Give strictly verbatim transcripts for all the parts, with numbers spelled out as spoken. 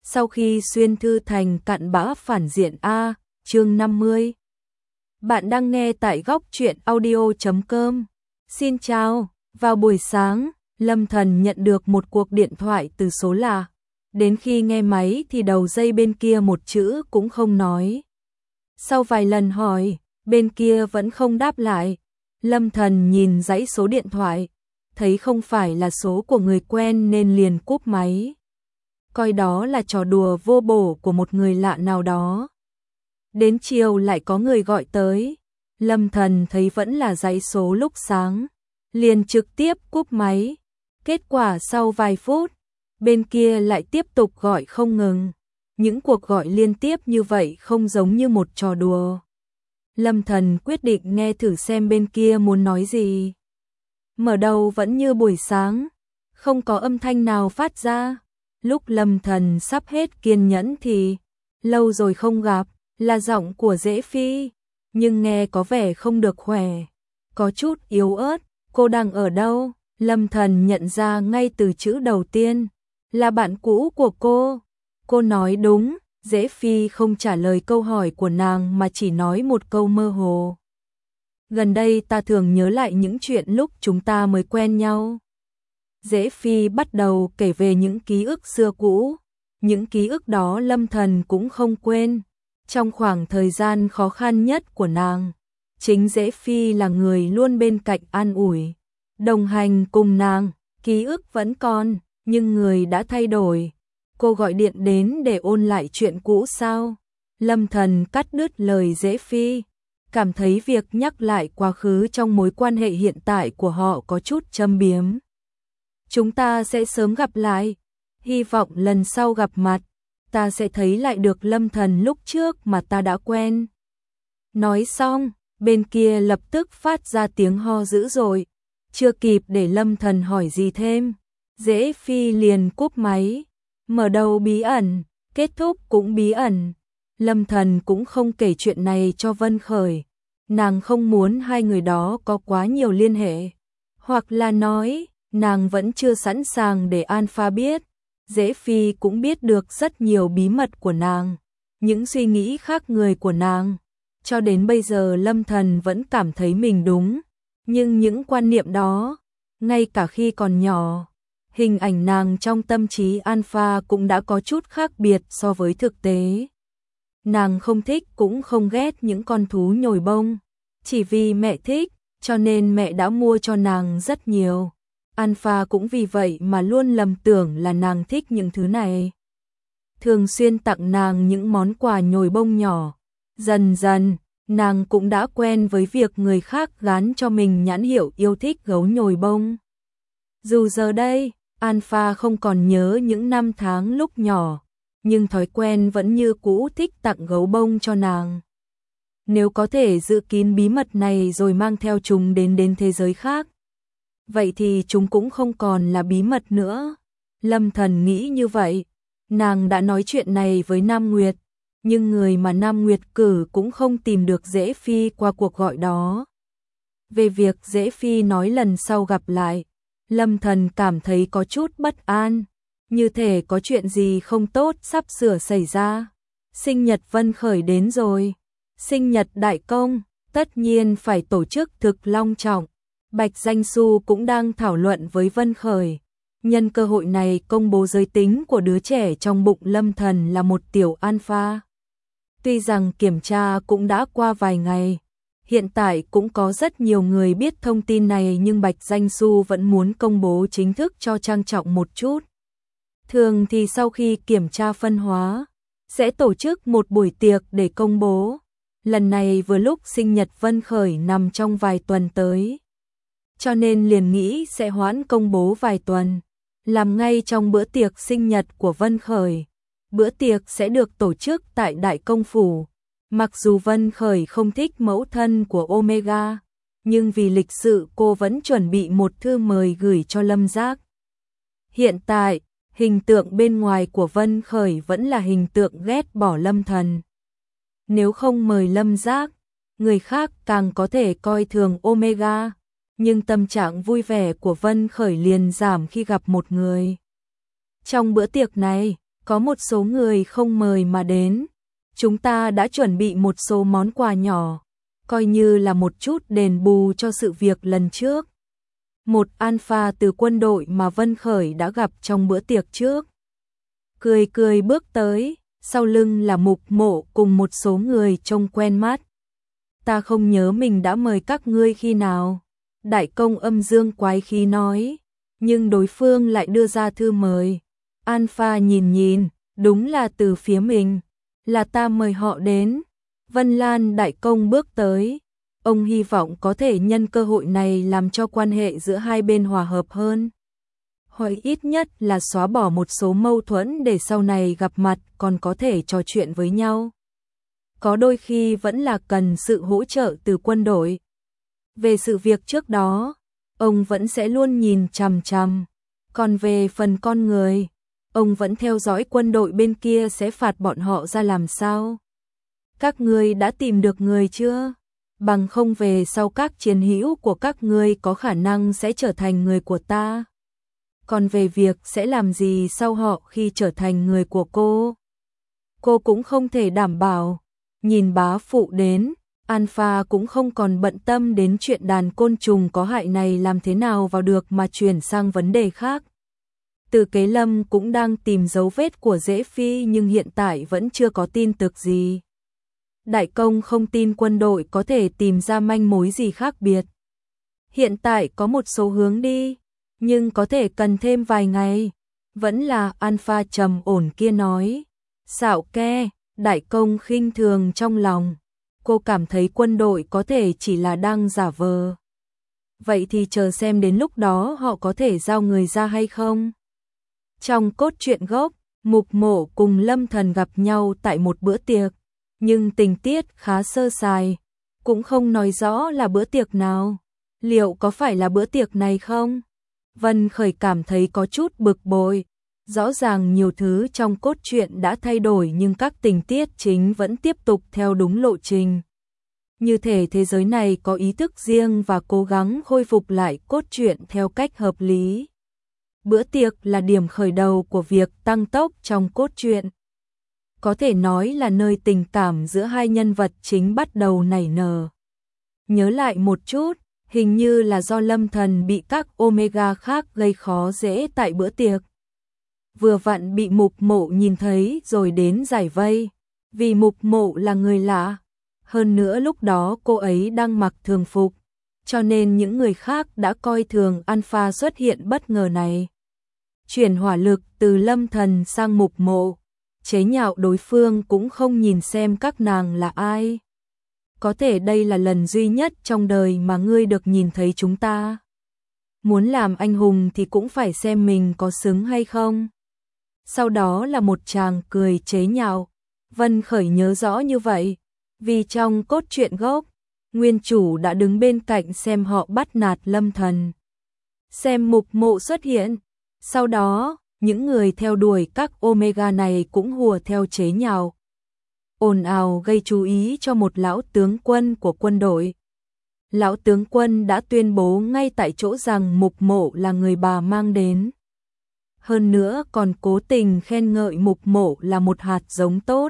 Sau khi xuyên thư thành cặn bã phản diện A, chương năm mươi. Bạn đang nghe tại góc truyện audio chấm com. Xin chào, vào buổi sáng, Lâm Thần nhận được một cuộc điện thoại từ số lạ. Đến khi nghe máy thì đầu dây bên kia một chữ cũng không nói. Sau vài lần hỏi, bên kia vẫn không đáp lại. Lâm Thần nhìn dãy số điện thoại, thấy không phải là số của người quen nên liền cúp máy. Coi đó là trò đùa vô bổ của một người lạ nào đó. Đến chiều lại có người gọi tới, Lâm Thần thấy vẫn là dãy số lúc sáng, liền trực tiếp cúp máy. Kết quả sau vài phút, bên kia lại tiếp tục gọi không ngừng. Những cuộc gọi liên tiếp như vậy không giống như một trò đùa. Lâm Thần quyết định nghe thử xem bên kia muốn nói gì. Mở đầu vẫn như buổi sáng, không có âm thanh nào phát ra. Lúc Lâm Thần sắp hết kiên nhẫn thì, lâu rồi không gặp, là giọng của Dễ Phi, nhưng nghe có vẻ không được khỏe, có chút yếu ớt. Cô đang ở đâu? Lâm Thần nhận ra ngay từ chữ đầu tiên, là bạn cũ của cô. Cô nói đúng, Dễ Phi không trả lời câu hỏi của nàng mà chỉ nói một câu mơ hồ. Gần đây ta thường nhớ lại những chuyện lúc chúng ta mới quen nhau. Dễ Phi bắt đầu kể về những ký ức xưa cũ, những ký ức đó Lâm Thần cũng không quên. Trong khoảng thời gian khó khăn nhất của nàng, chính Dễ Phi là người luôn bên cạnh an ủi, đồng hành cùng nàng. Ký ức vẫn còn, nhưng người đã thay đổi. Cô gọi điện đến để ôn lại chuyện cũ sao? Lâm Thần cắt đứt lời Dễ Phi, cảm thấy việc nhắc lại quá khứ trong mối quan hệ hiện tại của họ có chút châm biếm. Chúng ta sẽ sớm gặp lại, hy vọng lần sau gặp mặt, ta sẽ thấy lại được Lâm Thần lúc trước mà ta đã quen. Nói xong, bên kia lập tức phát ra tiếng ho dữ dội, chưa kịp để Lâm Thần hỏi gì thêm, Dễ Phi liền cúp máy. Mở đầu bí ẩn, kết thúc cũng bí ẩn. Lâm Thần cũng không kể chuyện này cho Vân Khởi, nàng không muốn hai người đó có quá nhiều liên hệ, hoặc là nói, nàng vẫn chưa sẵn sàng để Alpha biết. Dễ Phi cũng biết được rất nhiều bí mật của nàng, những suy nghĩ khác người của nàng. Cho đến bây giờ Lâm Thần vẫn cảm thấy mình đúng, nhưng những quan niệm đó, ngay cả khi còn nhỏ, hình ảnh nàng trong tâm trí Alpha cũng đã có chút khác biệt so với thực tế. Nàng không thích cũng không ghét những con thú nhồi bông, chỉ vì mẹ thích, cho nên mẹ đã mua cho nàng rất nhiều. Alpha cũng vì vậy mà luôn lầm tưởng là nàng thích những thứ này, thường xuyên tặng nàng những món quà nhồi bông nhỏ. Dần dần, nàng cũng đã quen với việc người khác gán cho mình nhãn hiệu yêu thích gấu nhồi bông. Dù giờ đây, Alpha không còn nhớ những năm tháng lúc nhỏ, nhưng thói quen vẫn như cũ thích tặng gấu bông cho nàng. Nếu có thể giữ kín bí mật này rồi mang theo chúng đến đến thế giới khác, vậy thì chúng cũng không còn là bí mật nữa. Lâm Thần nghĩ như vậy. Nàng đã nói chuyện này với Nam Nguyệt, nhưng người mà Nam Nguyệt cử cũng không tìm được Dễ Phi qua cuộc gọi đó. Về việc Dễ Phi nói lần sau gặp lại, Lâm Thần cảm thấy có chút bất an, như thể có chuyện gì không tốt sắp sửa xảy ra. Sinh nhật Vân Khởi đến rồi, sinh nhật đại công, tất nhiên phải tổ chức thực long trọng. Bạch Danh Xu cũng đang thảo luận với Vân Khởi, nhân cơ hội này công bố giới tính của đứa trẻ trong bụng Lâm Thần là một tiểu alpha. Tuy rằng kiểm tra cũng đã qua vài ngày, hiện tại cũng có rất nhiều người biết thông tin này, nhưng Bạch Danh Xu vẫn muốn công bố chính thức cho trang trọng một chút. Thường thì sau khi kiểm tra phân hóa, sẽ tổ chức một buổi tiệc để công bố. Lần này vừa lúc sinh nhật Vân Khởi nằm trong vài tuần tới, cho nên liền nghĩ sẽ hoãn công bố vài tuần, làm ngay trong bữa tiệc sinh nhật của Vân Khởi. Bữa tiệc sẽ được tổ chức tại Đại Công Phủ. Mặc dù Vân Khởi không thích mẫu thân của Omega, nhưng vì lịch sự cô vẫn chuẩn bị một thư mời gửi cho Lâm Giác. Hiện tại, hình tượng bên ngoài của Vân Khởi vẫn là hình tượng ghét bỏ Lâm Thần. Nếu không mời Lâm Giác, người khác càng có thể coi thường Omega. Nhưng tâm trạng vui vẻ của Vân Khởi liền giảm khi gặp một người. Trong bữa tiệc này, có một số người không mời mà đến. Chúng ta đã chuẩn bị một số món quà nhỏ, coi như là một chút đền bù cho sự việc lần trước. Một alpha từ quân đội mà Vân Khởi đã gặp trong bữa tiệc trước. Cười cười bước tới, sau lưng là Mục Mộ cùng một số người trông quen mắt. Ta không nhớ mình đã mời các ngươi khi nào. Đại công âm dương quái khí nói, nhưng đối phương lại đưa ra thư mời. Alpha nhìn nhìn, đúng là từ phía mình, là ta mời họ đến. Vân Lan đại công bước tới, ông hy vọng có thể nhân cơ hội này làm cho quan hệ giữa hai bên hòa hợp hơn. Hoặc ít nhất là xóa bỏ một số mâu thuẫn để sau này gặp mặt còn có thể trò chuyện với nhau. Có đôi khi vẫn là cần sự hỗ trợ từ quân đội. Về sự việc trước đó, ông vẫn sẽ luôn nhìn chằm chằm. Còn về phần con người, ông vẫn theo dõi quân đội bên kia sẽ phạt bọn họ ra làm sao. Các ngươi đã tìm được người chưa? Bằng không về sau các chiến hữu của các ngươi có khả năng sẽ trở thành người của ta. Còn về việc sẽ làm gì sau họ khi trở thành người của cô, cô cũng không thể đảm bảo. Nhìn bá phụ đến, Alpha cũng không còn bận tâm đến chuyện đàn côn trùng có hại này làm thế nào vào được mà chuyển sang vấn đề khác. Từ Kế Lâm cũng đang tìm dấu vết của Dễ Phi nhưng hiện tại vẫn chưa có tin tức gì. Đại công không tin quân đội có thể tìm ra manh mối gì khác biệt. Hiện tại có một số hướng đi, nhưng có thể cần thêm vài ngày. Vẫn là Alpha trầm ổn kia nói. Xạo ke, đại công khinh thường trong lòng. Cô cảm thấy quân đội có thể chỉ là đang giả vờ. Vậy thì chờ xem đến lúc đó họ có thể giao người ra hay không. Trong cốt truyện gốc, Mục Mộ cùng Lâm Thần gặp nhau tại một bữa tiệc, nhưng tình tiết khá sơ sài, cũng không nói rõ là bữa tiệc nào. Liệu có phải là bữa tiệc này không? Vân Khởi cảm thấy có chút bực bội. Rõ ràng nhiều thứ trong cốt truyện đã thay đổi nhưng các tình tiết chính vẫn tiếp tục theo đúng lộ trình. Như thể thế giới này có ý thức riêng và cố gắng khôi phục lại cốt truyện theo cách hợp lý. Bữa tiệc là điểm khởi đầu của việc tăng tốc trong cốt truyện. Có thể nói là nơi tình cảm giữa hai nhân vật chính bắt đầu nảy nở. Nhớ lại một chút, hình như là do Lâm Thần bị các Omega khác gây khó dễ tại bữa tiệc. Vừa vặn bị Mục Mộ nhìn thấy rồi đến giải vây, vì Mục Mộ là người lạ. Hơn nữa lúc đó cô ấy đang mặc thường phục, cho nên những người khác đã coi thường Alpha xuất hiện bất ngờ này. Chuyển hỏa lực từ Lâm Thần sang Mục Mộ, chế nhạo đối phương cũng không nhìn xem các nàng là ai. Có thể đây là lần duy nhất trong đời mà ngươi được nhìn thấy chúng ta. Muốn làm anh hùng thì cũng phải xem mình có xứng hay không. Sau đó là một tràng cười chế nhạo. Vân Khởi nhớ rõ như vậy, vì trong cốt truyện gốc, nguyên chủ đã đứng bên cạnh xem họ bắt nạt Lâm Thần. Xem Mục Mộ xuất hiện, sau đó, những người theo đuổi các Omega này cũng hùa theo chế nhạo. Ồn ào gây chú ý cho một lão tướng quân của quân đội. Lão tướng quân đã tuyên bố ngay tại chỗ rằng Mục Mộ là người bà mang đến. Hơn nữa còn cố tình khen ngợi Mục Mộ là một hạt giống tốt,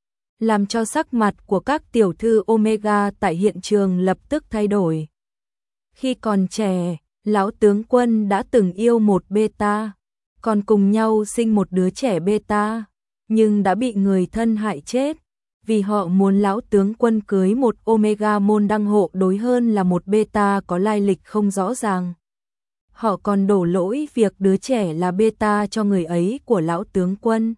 làm cho sắc mặt của các tiểu thư Omega tại hiện trường lập tức thay đổi. Khi còn trẻ, lão tướng quân đã từng yêu một beta, còn cùng nhau sinh một đứa trẻ beta, nhưng đã bị người thân hại chết, vì họ muốn lão tướng quân cưới một Omega môn đăng hộ đối hơn là một beta có lai lịch không rõ ràng. Họ còn đổ lỗi việc đứa trẻ là beta cho người ấy của lão tướng quân.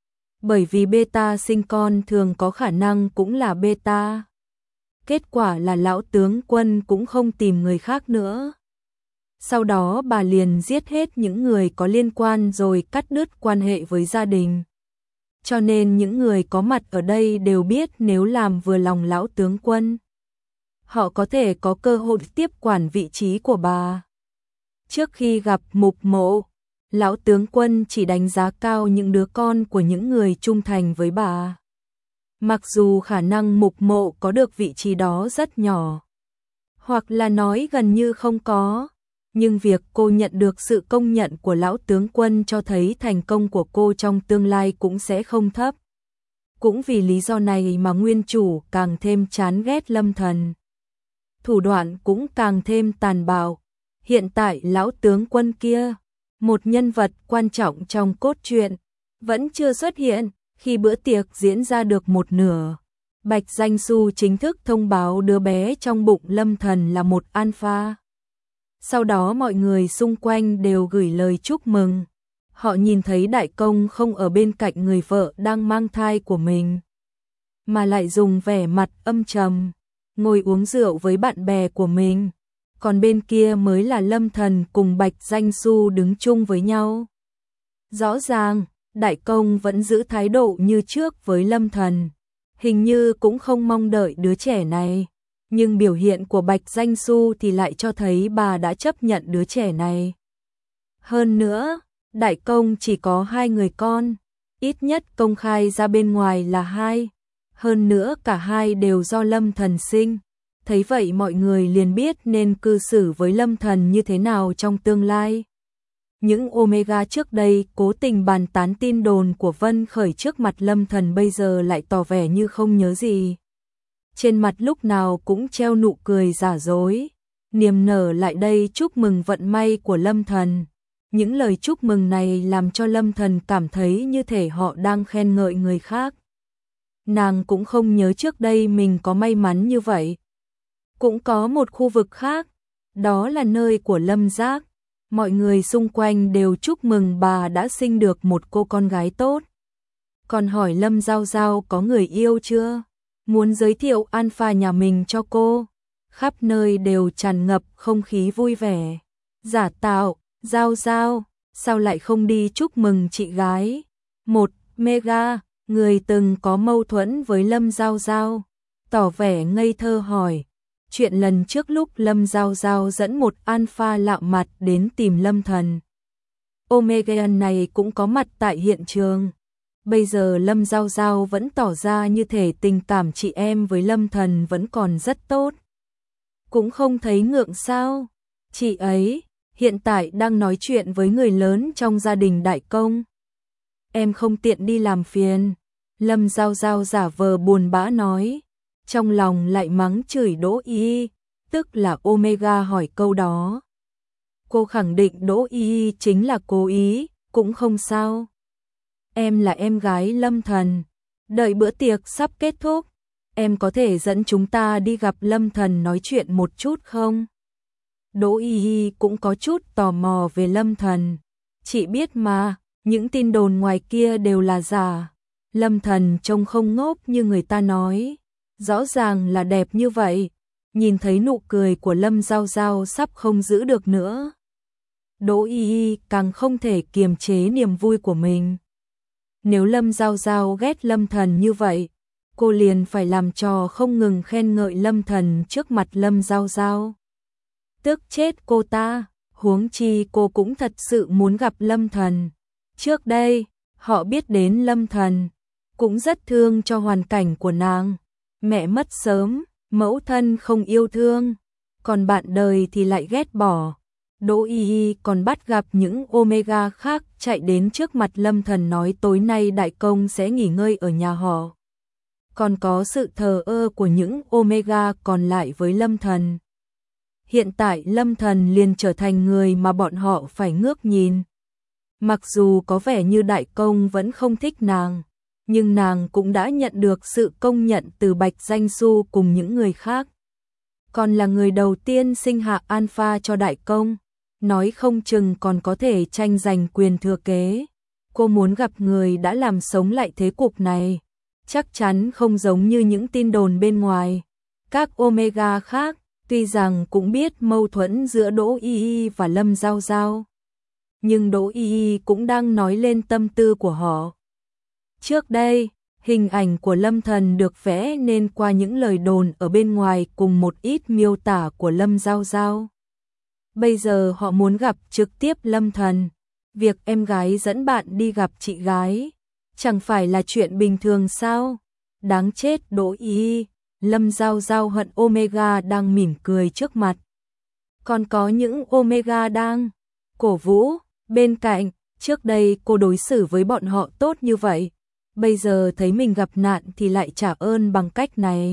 Bởi vì beta sinh con thường có khả năng cũng là beta. Kết quả là lão tướng quân cũng không tìm người khác nữa. Sau đó bà liền giết hết những người có liên quan rồi cắt đứt quan hệ với gia đình. Cho nên những người có mặt ở đây đều biết nếu làm vừa lòng lão tướng quân, họ có thể có cơ hội tiếp quản vị trí của bà. Trước khi gặp Mục Mộ, lão tướng quân chỉ đánh giá cao những đứa con của những người trung thành với bà. Mặc dù khả năng Mục Mộ có được vị trí đó rất nhỏ, hoặc là nói gần như không có, nhưng việc cô nhận được sự công nhận của lão tướng quân cho thấy thành công của cô trong tương lai cũng sẽ không thấp. Cũng vì lý do này mà nguyên chủ càng thêm chán ghét Lâm Thần. Thủ đoạn cũng càng thêm tàn bạo. Hiện tại lão tướng quân kia, một nhân vật quan trọng trong cốt truyện, vẫn chưa xuất hiện. Khi bữa tiệc diễn ra được một nửa, Bạch Danh Xu chính thức thông báo đứa bé trong bụng Lâm Thần là một alpha. Sau đó mọi người xung quanh đều gửi lời chúc mừng. Họ nhìn thấy đại công không ở bên cạnh người vợ đang mang thai của mình, mà lại dùng vẻ mặt âm trầm, ngồi uống rượu với bạn bè của mình. Còn bên kia mới là Lâm Thần cùng Bạch Danh Xu đứng chung với nhau. Rõ ràng, đại công vẫn giữ thái độ như trước với Lâm Thần, hình như cũng không mong đợi đứa trẻ này. Nhưng biểu hiện của Bạch Danh Xu thì lại cho thấy bà đã chấp nhận đứa trẻ này. Hơn nữa, đại công chỉ có hai người con, ít nhất công khai ra bên ngoài là hai. Hơn nữa cả hai đều do Lâm Thần sinh. Thấy vậy mọi người liền biết nên cư xử với Lâm Thần như thế nào trong tương lai. Những Omega trước đây cố tình bàn tán tin đồn của Vân Khởi trước mặt Lâm Thần bây giờ lại tỏ vẻ như không nhớ gì. Trên mặt lúc nào cũng treo nụ cười giả dối, niềm nở lại đây chúc mừng vận may của Lâm Thần. Những lời chúc mừng này làm cho Lâm Thần cảm thấy như thể họ đang khen ngợi người khác. Nàng cũng không nhớ trước đây mình có may mắn như vậy. Cũng có một khu vực khác, đó là nơi của Lâm Giác. Mọi người xung quanh đều chúc mừng bà đã sinh được một cô con gái tốt. Còn hỏi Lâm Giao Giao có người yêu chưa? Muốn giới thiệu alpha nhà mình cho cô. Khắp nơi đều tràn ngập không khí vui vẻ. Giả tạo, Giao Giao, sao lại không đi chúc mừng chị gái? Một, Mega, người từng có mâu thuẫn với Lâm Giao Giao, tỏ vẻ ngây thơ hỏi. Chuyện lần trước lúc Lâm Giao Giao dẫn một alpha lạ mặt đến tìm Lâm Thần. Omega này cũng có mặt tại hiện trường. Bây giờ Lâm Giao Giao vẫn tỏ ra như thể tình cảm chị em với Lâm Thần vẫn còn rất tốt. Cũng không thấy ngượng sao? Chị ấy hiện tại đang nói chuyện với người lớn trong gia đình đại công. Em không tiện đi làm phiền. Lâm Giao Giao giả vờ buồn bã nói. Trong lòng lại mắng chửi Đỗ Y, tức là Omega hỏi câu đó. Cô khẳng định Đỗ Y chính là cố ý, cũng không sao. Em là em gái Lâm Thần, đợi bữa tiệc sắp kết thúc, em có thể dẫn chúng ta đi gặp Lâm Thần nói chuyện một chút không? Đỗ Y cũng có chút tò mò về Lâm Thần. Chị biết mà, những tin đồn ngoài kia đều là giả. Lâm Thần trông không ngốc như người ta nói. Rõ ràng là đẹp như vậy. Nhìn thấy nụ cười của Lâm Giao Giao sắp không giữ được nữa. Đỗ Y Y càng không thể kiềm chế niềm vui của mình. Nếu Lâm Giao Giao ghét Lâm Thần như vậy, cô liền phải làm trò không ngừng khen ngợi Lâm Thần trước mặt Lâm Giao Giao. Tức chết cô ta, huống chi cô cũng thật sự muốn gặp Lâm Thần. Trước đây, họ biết đến Lâm Thần, cũng rất thương cho hoàn cảnh của nàng. Mẹ mất sớm, mẫu thân không yêu thương, còn bạn đời thì lại ghét bỏ. Đỗ Y Y còn bắt gặp những Omega khác chạy đến trước mặt Lâm Thần nói tối nay đại công sẽ nghỉ ngơi ở nhà họ. Còn có sự thờ ơ của những Omega còn lại với Lâm Thần. Hiện tại Lâm Thần liền trở thành người mà bọn họ phải ngước nhìn. Mặc dù có vẻ như đại công vẫn không thích nàng, nhưng nàng cũng đã nhận được sự công nhận từ Bạch Danh Xu cùng những người khác. Còn là người đầu tiên sinh hạ alpha cho đại công, nói không chừng còn có thể tranh giành quyền thừa kế. Cô muốn gặp người đã làm sống lại thế cục này, chắc chắn không giống như những tin đồn bên ngoài. Các Omega khác, tuy rằng cũng biết mâu thuẫn giữa Đỗ Y Y và Lâm Giao Giao, nhưng Đỗ Y Y cũng đang nói lên tâm tư của họ. Trước đây, hình ảnh của Lâm Thần được vẽ nên qua những lời đồn ở bên ngoài cùng một ít miêu tả của Lâm Giao Giao. Bây giờ họ muốn gặp trực tiếp Lâm Thần. Việc em gái dẫn bạn đi gặp chị gái, chẳng phải là chuyện bình thường sao? Đáng chết Đỗ Y Y, Lâm Giao Giao hận Omega đang mỉm cười trước mặt. còn có những Omega đang cổ vũ bên cạnh. Trước đây cô đối xử với bọn họ tốt như vậy, bây giờ thấy mình gặp nạn thì lại trả ơn bằng cách này.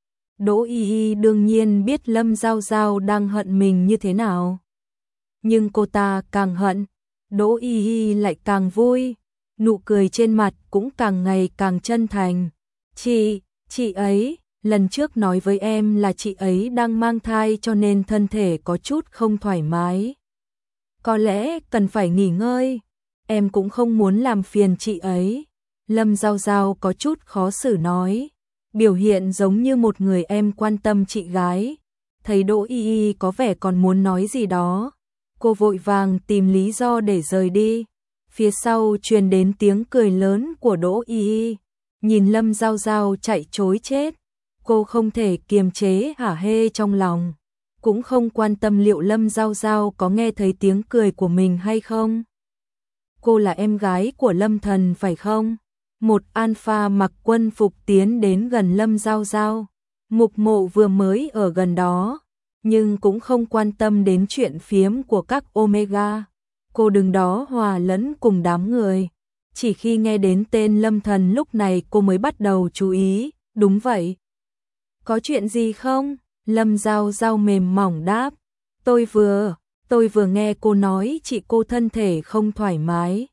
Đỗ Y Y đương nhiên biết Lâm Giao Giao đang hận mình như thế nào. Nhưng cô ta càng hận, Đỗ Y Y lại càng vui, nụ cười trên mặt cũng càng ngày càng chân thành. Chị, chị ấy, lần trước nói với em là chị ấy đang mang thai cho nên thân thể có chút không thoải mái. Có lẽ cần phải nghỉ ngơi, em cũng không muốn làm phiền chị ấy. Lâm Giao Giao có chút khó xử nói, biểu hiện giống như một người em quan tâm chị gái. Thấy Đỗ Y Y có vẻ còn muốn nói gì đó, cô vội vàng tìm lý do để rời đi. Phía sau truyền đến tiếng cười lớn của Đỗ Y Y, nhìn Lâm Giao Giao chạy trối chết, cô không thể kiềm chế hả hê trong lòng, cũng không quan tâm liệu Lâm Giao Giao có nghe thấy tiếng cười của mình hay không. Cô là em gái của Lâm Thần phải không? Một alpha mặc quân phục tiến đến gần Lâm Giao Giao. Mục Mộ vừa mới ở gần đó, nhưng cũng không quan tâm đến chuyện phiếm của các Omega. Cô đứng đó hòa lẫn cùng đám người. Chỉ khi nghe đến tên Lâm Thần lúc này cô mới bắt đầu chú ý. Đúng vậy. Có chuyện gì không? Lâm Giao Giao mềm mỏng đáp. Tôi vừa, tôi vừa nghe cô nói chị cô thân thể không thoải mái.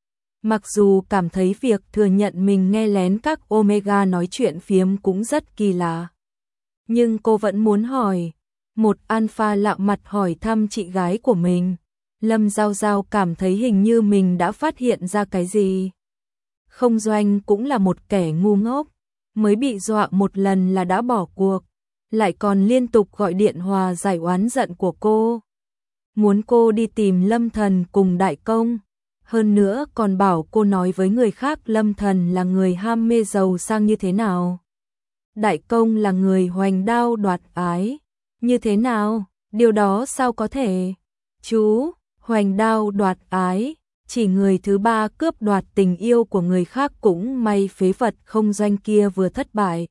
Mặc dù cảm thấy việc thừa nhận mình nghe lén các Omega nói chuyện phiếm cũng rất kỳ lạ, nhưng cô vẫn muốn hỏi. Một alpha lạ mặt hỏi thăm chị gái của mình. Lâm Giao Giao cảm thấy hình như mình đã phát hiện ra cái gì. Không Doanh cũng là một kẻ ngu ngốc, mới bị dọa một lần là đã bỏ cuộc, lại còn liên tục gọi điện hòa giải oán giận của cô. Muốn cô đi tìm Lâm Thần cùng Đại Công. Hơn nữa còn bảo cô nói với người khác Lâm Thần là người ham mê giàu sang như thế nào. Đại Công là người hoành đao đoạt ái. Như thế nào? Điều đó sao có thể? Chú, hoành đao đoạt ái, chỉ người thứ ba cướp đoạt tình yêu của người khác, cũng may phế vật Không Doanh kia vừa thất bại.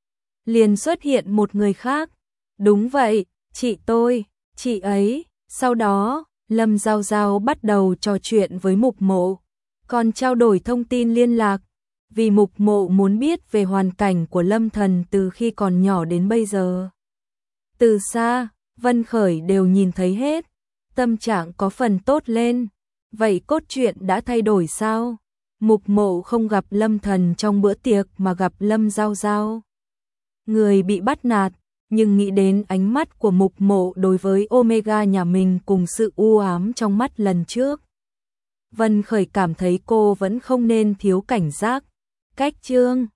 Liền xuất hiện một người khác. Đúng vậy, chị tôi, chị ấy. Sau đó, Lâm Giao Giao bắt đầu trò chuyện với Mục Mộ, còn trao đổi thông tin liên lạc, vì Mục Mộ muốn biết về hoàn cảnh của Lâm Thần từ khi còn nhỏ đến bây giờ. Từ xa, Vân Khởi đều nhìn thấy hết, tâm trạng có phần tốt lên. Vậy cốt truyện đã thay đổi sao? Mục Mộ không gặp Lâm Thần trong bữa tiệc mà gặp Lâm Giao Giao. Người bị bắt nạt, nhưng nghĩ đến ánh mắt của Mục Mộ đối với Omega nhà mình cùng sự u ám trong mắt lần trước, Vân Khởi cảm thấy cô vẫn không nên thiếu cảnh giác. Cách chương